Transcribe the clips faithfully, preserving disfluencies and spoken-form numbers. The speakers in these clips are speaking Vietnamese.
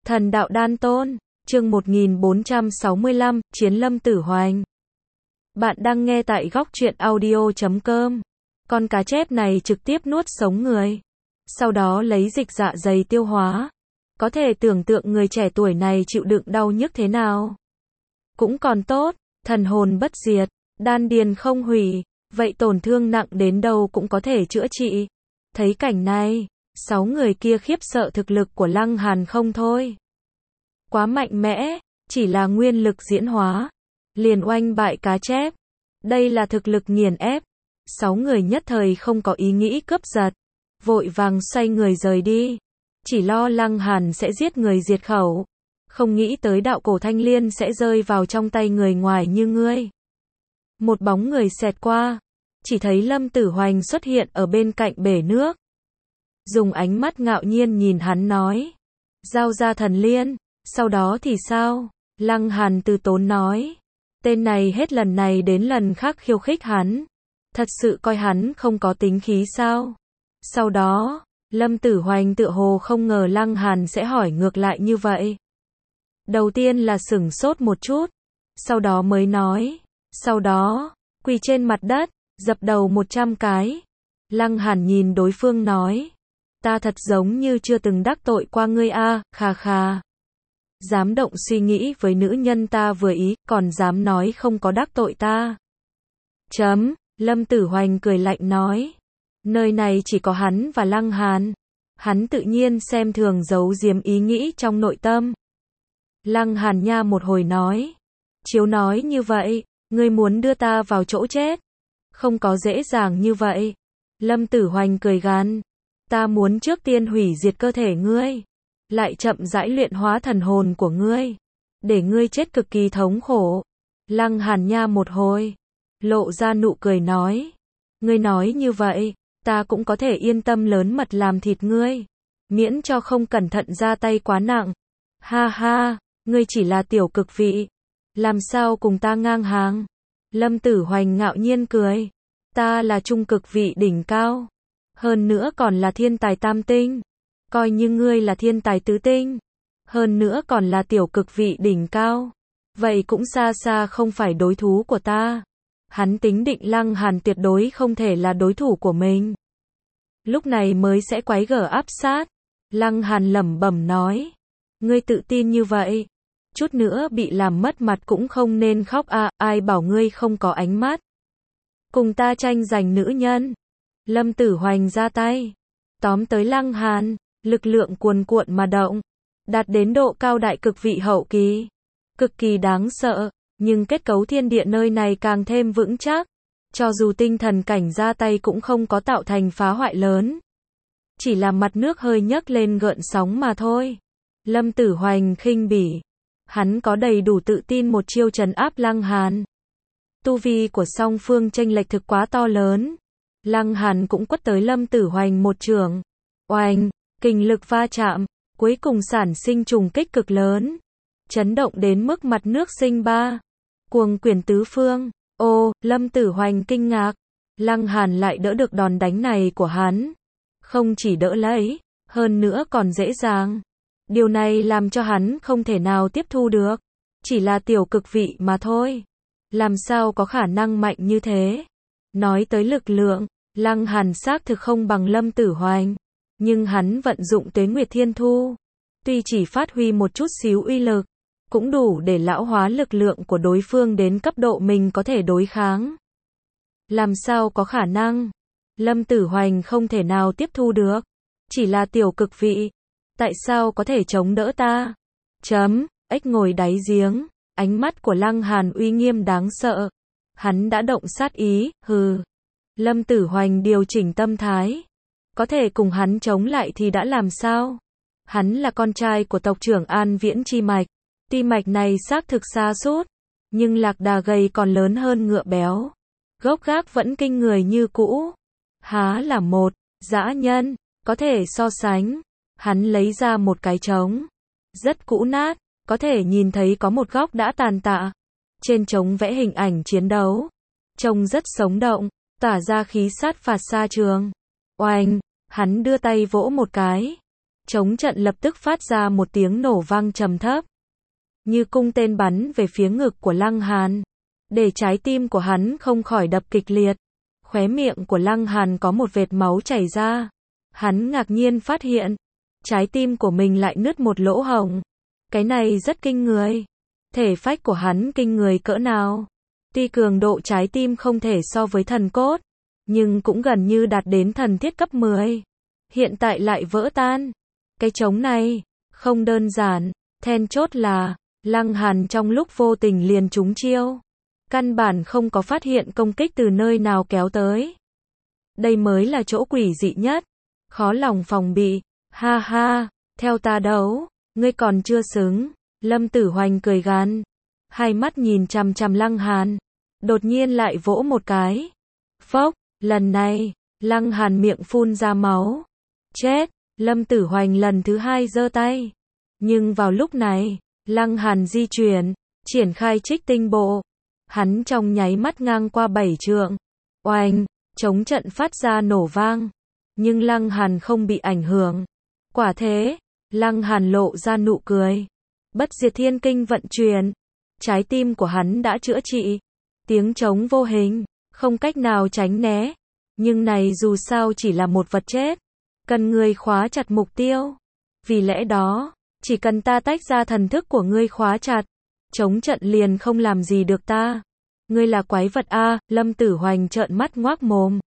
Thần đạo đan tôn, chương một nghìn bốn trăm sáu mươi lăm, Chiến Lâm Tử Hoành. Bạn đang nghe tại góc truyện audio chấm com. Con cá chép này trực tiếp nuốt sống người, sau đó lấy dịch dạ dày tiêu hóa. Có thể tưởng tượng người trẻ tuổi này chịu đựng đau nhức thế nào. Cũng còn tốt, thần hồn bất diệt, đan điền không hủy, vậy tổn thương nặng đến đâu cũng có thể chữa trị. Thấy cảnh này, sáu người kia khiếp sợ thực lực của Lăng Hàn không thôi. Quá mạnh mẽ, chỉ là nguyên lực diễn hóa, liền oanh bại cá chép. Đây là thực lực nghiền ép. Sáu người nhất thời không có ý nghĩ cướp giật, vội vàng xoay người rời đi. Chỉ lo Lăng Hàn sẽ giết người diệt khẩu, không nghĩ tới đạo cổ thanh liên sẽ rơi vào trong tay người ngoài như ngươi. Một bóng người xẹt qua, chỉ thấy Lâm Tử Hoành xuất hiện ở bên cạnh bể nước. Dùng ánh mắt ngạo nhiên nhìn hắn nói, giao ra thần liên, sau đó thì sao? Lăng Hàn từ tốn nói, tên này hết lần này đến lần khác khiêu khích hắn, thật sự coi hắn không có tính khí sao? Sau đó, Lâm Tử Hoành tựa hồ không ngờ Lăng Hàn sẽ hỏi ngược lại như vậy. Đầu tiên là sửng sốt một chút, sau đó mới nói, sau đó, quỳ trên mặt đất, dập đầu một trăm cái. Lăng Hàn nhìn đối phương nói, ta thật giống như chưa từng đắc tội qua ngươi a, khà khà. Dám động suy nghĩ với nữ nhân ta vừa ý, còn dám nói không có đắc tội ta. Chấm, Lâm Tử Hoành cười lạnh nói, nơi này chỉ có hắn và Lăng Hàn. Hắn tự nhiên xem thường giấu giếm ý nghĩ trong nội tâm. Lăng Hàn nha một hồi nói, chiếu nói như vậy, ngươi muốn đưa ta vào chỗ chết. Không có dễ dàng như vậy. Lâm Tử Hoành cười gằn, ta muốn trước tiên hủy diệt cơ thể ngươi, lại chậm rãi luyện hóa thần hồn của ngươi, để ngươi chết cực kỳ thống khổ. Lăng Hàn nha một hồi, lộ ra nụ cười nói, ngươi nói như vậy, ta cũng có thể yên tâm lớn mật làm thịt ngươi, miễn cho không cẩn thận ra tay quá nặng. Ha ha, ngươi chỉ là tiểu cực vị, làm sao cùng ta ngang hàng? Lâm Tử Hoành ngạo nhiên cười, ta là trung cực vị đỉnh cao, hơn nữa còn là thiên tài tam tinh, coi như ngươi là thiên tài tứ tinh, hơn nữa còn là tiểu cực vị đỉnh cao, vậy cũng xa xa không phải đối thủ của ta. Hắn tính định Lăng Hàn tuyệt đối không thể là đối thủ của mình, lúc này mới sẽ quái gở áp sát. Lăng Hàn lẩm bẩm nói, ngươi tự tin như vậy, chút nữa bị làm mất mặt cũng không nên khóc à, ai bảo ngươi không có ánh mắt. Cùng ta tranh giành nữ nhân. Lâm Tử Hoành ra tay, tóm tới Lăng Hàn, lực lượng cuồn cuộn mà động, đạt đến độ cao đại cực vị hậu kỳ, cực kỳ đáng sợ, nhưng kết cấu thiên địa nơi này càng thêm vững chắc, cho dù tinh thần cảnh ra tay cũng không có tạo thành phá hoại lớn, chỉ là mặt nước hơi nhấc lên gợn sóng mà thôi. Lâm Tử Hoành khinh bỉ, hắn có đầy đủ tự tin một chiêu trấn áp Lăng Hàn. Tu vi của song phương chênh lệch thực quá to lớn. Lăng Hàn cũng quất tới Lâm Tử Hoành một chưởng, oanh, kình lực va chạm, cuối cùng sản sinh trùng kích cực lớn, chấn động đến mức mặt nước sinh ba, cuồng quyển tứ phương. Ô, Lâm Tử Hoành kinh ngạc, Lăng Hàn lại đỡ được đòn đánh này của hắn, không chỉ đỡ lấy, hơn nữa còn dễ dàng. Điều này làm cho hắn không thể nào tiếp thu được, chỉ là tiểu cực vị mà thôi, làm sao có khả năng mạnh như thế. Nói tới lực lượng, Lăng Hàn xác thực không bằng Lâm Tử Hoành, nhưng hắn vận dụng Tuế Nguyệt Thiên Thu, tuy chỉ phát huy một chút xíu uy lực, cũng đủ để lão hóa lực lượng của đối phương đến cấp độ mình có thể đối kháng. Làm sao có khả năng? Lâm Tử Hoành không thể nào tiếp thu được, chỉ là tiểu cực vị, tại sao có thể chống đỡ ta? Chấm, ếch ngồi đáy giếng, ánh mắt của Lăng Hàn uy nghiêm đáng sợ. Hắn đã động sát ý, hừ. Lâm Tử Hoành điều chỉnh tâm thái, có thể cùng hắn chống lại thì đã làm sao? Hắn là con trai của tộc trưởng An Viễn chi mạch, tuy mạch này xác thực xa sút, nhưng lạc đà gầy còn lớn hơn ngựa béo, gốc gác vẫn kinh người như cũ. Há là một dã nhân có thể so sánh. Hắn lấy ra một cái trống, rất cũ nát, có thể nhìn thấy có một góc đã tàn tạ. Trên trống vẽ hình ảnh chiến đấu, trông rất sống động, tỏa ra khí sát phạt xa trường. Oanh, hắn đưa tay vỗ một cái, Chống trận lập tức phát ra một tiếng nổ vang trầm thấp, như cung tên bắn về phía ngực của Lăng Hàn, để trái tim của hắn không khỏi đập kịch liệt. Khóe miệng của Lăng Hàn có một vệt máu chảy ra. Hắn ngạc nhiên phát hiện, trái tim của mình lại nứt một lỗ hổng. Cái này rất kinh người. Thể phách của hắn kinh người cỡ nào? Tuy cường độ trái tim không thể so với thần cốt, nhưng cũng gần như đạt đến thần thiết cấp mười. Hiện tại lại vỡ tan. Cái trống này, không đơn giản. Then chốt là, Lăng Hàn trong lúc vô tình liền trúng chiêu. Căn bản không có phát hiện công kích từ nơi nào kéo tới. Đây mới là chỗ quỷ dị nhất. Khó lòng phòng bị. Ha ha, theo ta đấu, ngươi còn chưa xứng. Lâm Tử Hoành cười gằn, hai mắt nhìn chằm chằm Lăng Hàn, đột nhiên lại vỗ một cái. Phốc, lần này, Lăng Hàn miệng phun ra máu. Chết, Lâm Tử Hoành lần thứ hai giơ tay. Nhưng vào lúc này, Lăng Hàn di chuyển, triển khai Trích Tinh Bộ. Hắn trong nháy mắt ngang qua bảy trượng. Oanh, chống trận phát ra nổ vang. Nhưng Lăng Hàn không bị ảnh hưởng. Quả thế, Lăng Hàn lộ ra nụ cười. Bất diệt thiên kinh vận chuyển. Trái tim của hắn đã chữa trị. Tiếng trống vô hình, không cách nào tránh né. Nhưng này dù sao chỉ là một vật chết. Cần ngươi khóa chặt mục tiêu. Vì lẽ đó, chỉ cần ta tách ra thần thức của ngươi khóa chặt, chống trận liền không làm gì được ta. Ngươi là quái vật a, Lâm Tử Hoành trợn mắt ngoác mồm.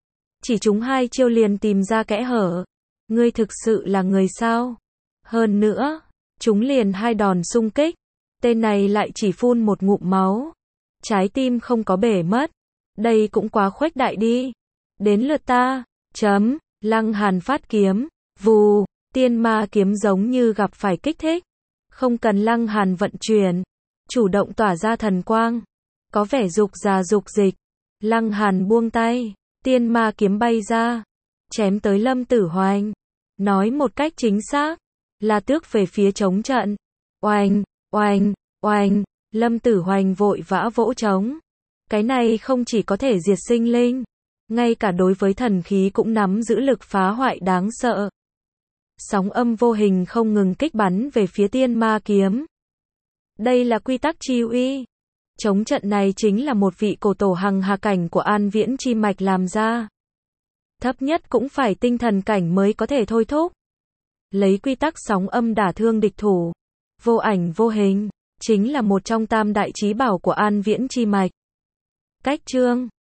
Chỉ chúng hai chiêu liền tìm ra kẽ hở. Ngươi thực sự là người sao? Hơn nữa, chúng liền hai đòn xung kích. Tên này lại chỉ phun một ngụm máu. Trái tim không có bể mất. Đây cũng quá khuếch đại đi. Đến lượt ta. Chấm. Lăng Hàn phát kiếm. Vù. Tiên ma kiếm giống như gặp phải kích thích. Không cần Lăng Hàn vận chuyển. Chủ động tỏa ra thần quang. Có vẻ dục già dục dịch. Lăng Hàn buông tay. Tiên ma kiếm bay ra. Chém tới Lâm Tử Hoành. Nói một cách chính xác, là tước về phía chống trận. Oanh, oanh, oanh. Lâm Tử Hoành vội vã vỗ trống. Cái này không chỉ có thể diệt sinh linh, ngay cả đối với thần khí cũng nắm giữ lực phá hoại đáng sợ. Sóng âm vô hình không ngừng kích bắn về phía tiên ma kiếm. Đây là quy tắc chi uy. Chống trận này chính là một vị cổ tổ hằng hà cảnh của An Viễn Chi Mạch làm ra. Thấp nhất cũng phải tinh thần cảnh mới có thể thôi thúc. Lấy quy tắc sóng âm đả thương địch thủ. Vô ảnh vô hình, chính là một trong tam đại chí bảo của An Viễn Chi Mạch. Cách chương